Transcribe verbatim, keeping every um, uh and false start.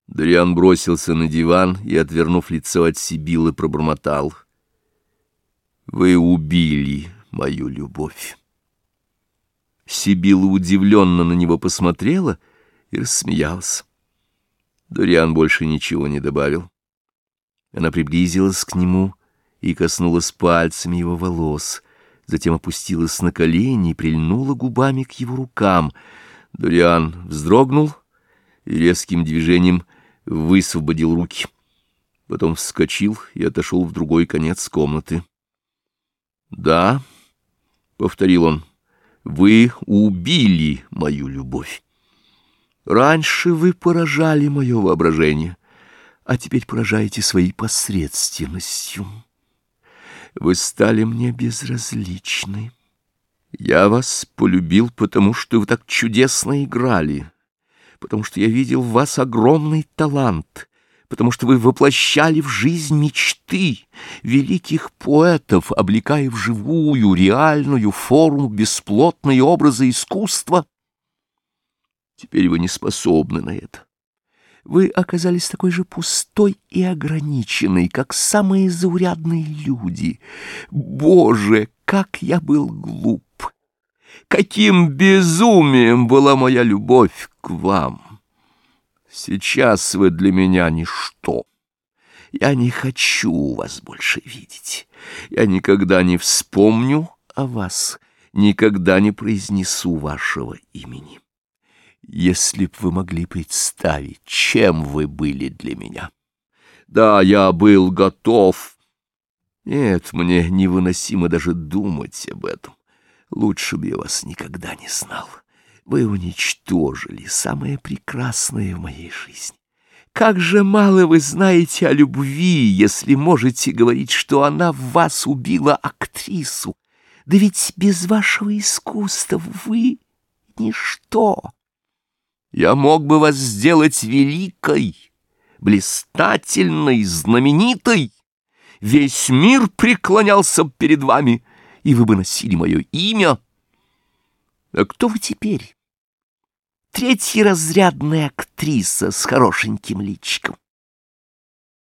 Дориан бросился на диван и, отвернув лицо от Сибиллы, пробормотал: «Вы убили мою любовь». Сибилла удивленно на него посмотрела и рассмеялась. Дориан больше ничего не добавил. Она приблизилась к нему и коснулась пальцами его волос, затем опустилась на колени и прильнула губами к его рукам. Дориан вздрогнул и резким движением высвободил руки. Потом вскочил и отошел в другой конец комнаты. «Да», — повторил он, — «вы убили мою любовь. Раньше вы поражали мое воображение, а теперь поражаете своей посредственностью. Вы стали мне безразличны. Я вас полюбил, потому что вы так чудесно играли, потому что я видел в вас огромный талант, потому что вы воплощали в жизнь мечты великих поэтов, облекая в живую, реальную форму бесплотные образы искусства. Теперь вы не способны на это. Вы оказались такой же пустой и ограниченной, как самые заурядные люди. Боже, как я был глуп! Каким безумием была моя любовь к вам! Сейчас вы для меня ничто. Я не хочу вас больше видеть. Я никогда не вспомню о вас, никогда не произнесу вашего имени. Если б вы могли представить, чем вы были для меня. Да, я был готов. Нет, мне невыносимо даже думать об этом. Лучше бы я вас никогда не знал. Вы уничтожили самое прекрасное в моей жизни. Как же мало вы знаете о любви, если можете говорить, что она в вас убила актрису. Да ведь без вашего искусства вы ничто. Я мог бы вас сделать великой, блистательной, знаменитой. Весь мир преклонялся б перед вами, и вы бы носили мое имя. А кто вы теперь? Третьеразрядная актриса с хорошеньким личиком.